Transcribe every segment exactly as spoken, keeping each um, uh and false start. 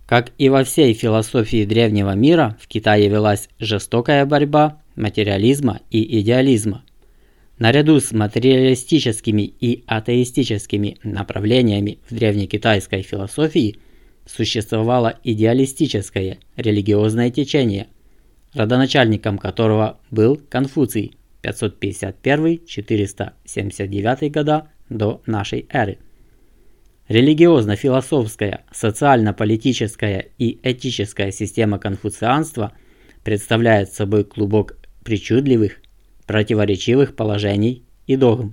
Как и во всей философии древнего мира, в Китае велась жестокая борьба материализма и идеализма. Наряду с материалистическими и атеистическими направлениями в древнекитайской философии существовало идеалистическое религиозное течение, родоначальником которого был Конфуций пятьсот пятьдесят первый — четыреста семьдесят девятый года до нашей эры. Религиозно-философская, социально-политическая и этическая система конфуцианства представляет собой клубок причудливых, противоречивых положений и догм.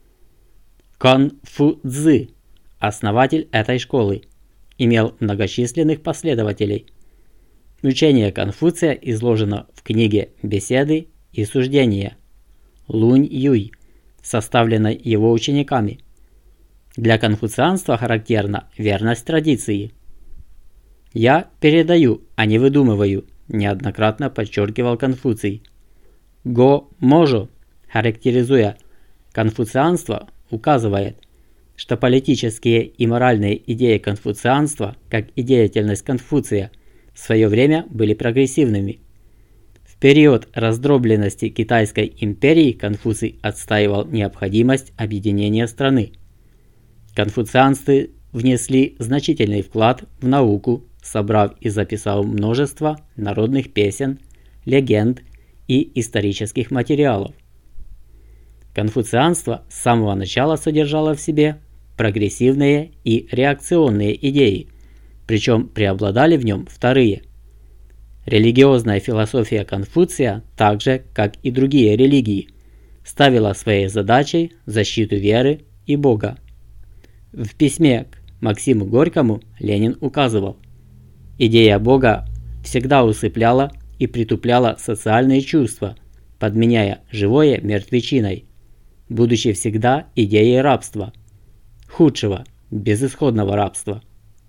Конфуцзы, основатель этой школы, имел многочисленных последователей. Учение Конфуция изложено в книге «Беседы и суждения» Лунь-Юй, составленной его учениками. Для конфуцианства характерна верность традиции. «Я передаю, а не выдумываю», неоднократно подчеркивал Конфуций. Го-можо, характеризуя конфуцианство, указывает, что политические и моральные идеи конфуцианства, как и деятельность Конфуция, в свое время были прогрессивными. В период раздробленности Китайской империи Конфуций отстаивал необходимость объединения страны. Конфуцианцы внесли значительный вклад в науку, собрав и записав множество народных песен, легенд и исторических материалов. Конфуцианство с самого начала содержало в себе прогрессивные и реакционные идеи, причем преобладали в нем вторые. Религиозная философия Конфуция, так же, как и другие религии, ставила своей задачей защиту веры и Бога. В письме к Максиму Горькому Ленин указывал: идея Бога всегда усыпляла и притупляла социальные чувства, подменяя живое мертвечиной, будучи всегда идеей рабства, худшего, безысходного рабства.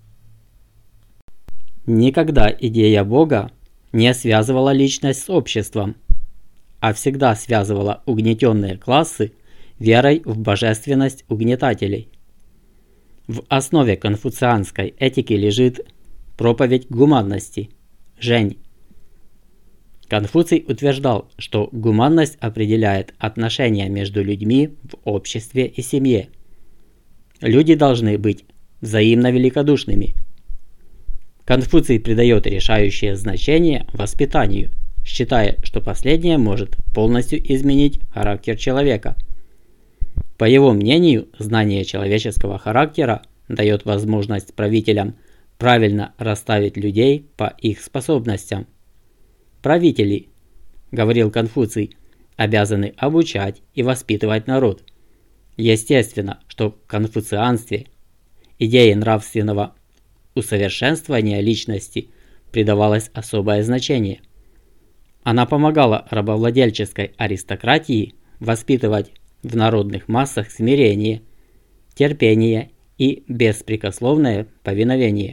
Никогда идея Бога не связывала личность с обществом, а всегда связывала угнетенные классы верой в божественность угнетателей. В основе конфуцианской этики лежит проповедь гуманности, жень. Конфуций утверждал, что гуманность определяет отношения между людьми в обществе и семье. Люди должны быть взаимно великодушными. Конфуций придает решающее значение воспитанию, считая, что последнее может полностью изменить характер человека. По его мнению, знание человеческого характера дает возможность правителям правильно расставить людей по их способностям. Правители, говорил Конфуций, обязаны обучать и воспитывать народ. Естественно, что в конфуцианстве идее нравственного усовершенствования личности придавалось особое значение. Она помогала рабовладельческой аристократии воспитывать в народных массах смирение, терпение и беспрекословное повиновение.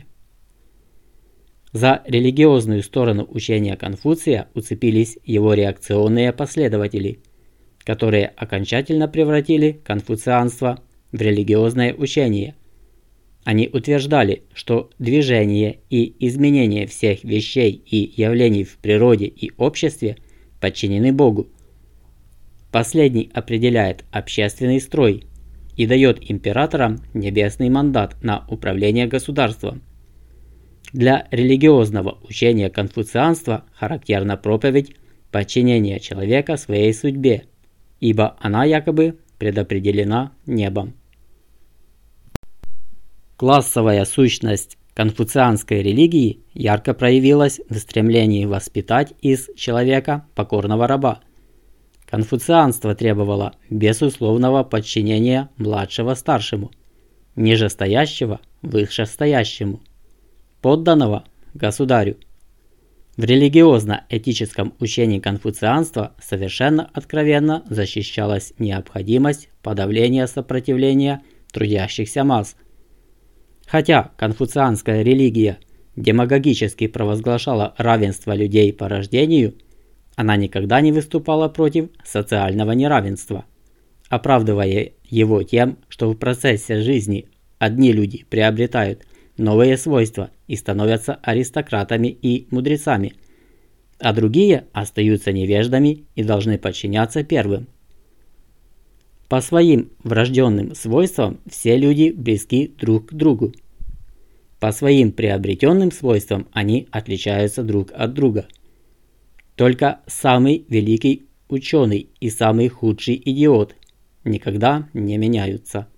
За религиозную сторону учения Конфуция уцепились его реакционные последователи, которые окончательно превратили конфуцианство в религиозное учение. Они утверждали, что движение и изменение всех вещей и явлений в природе и обществе подчинены Богу. Последний определяет общественный строй и дает императорам небесный мандат на управление государством. Для религиозного учения конфуцианства характерна проповедь подчинения человека своей судьбе, ибо она якобы предопределена небом. Классовая сущность конфуцианской религии ярко проявилась в стремлении воспитать из человека покорного раба. Конфуцианство требовало безусловного подчинения младшего старшему, нижестоящего вышестоящему, подданного государю. В религиозно-этическом учении конфуцианства совершенно откровенно защищалась необходимость подавления сопротивления трудящихся масс. Хотя конфуцианская религия демагогически провозглашала равенство людей по рождению, она никогда не выступала против социального неравенства, оправдывая его тем, что в процессе жизни одни люди приобретают новые свойства и становятся аристократами и мудрецами, а другие остаются невеждами и должны подчиняться первым. По своим врожденным свойствам все люди близки друг к другу. По своим приобретенным свойствам они отличаются друг от друга. Только самый великий ученый и самый худший идиот никогда не меняются.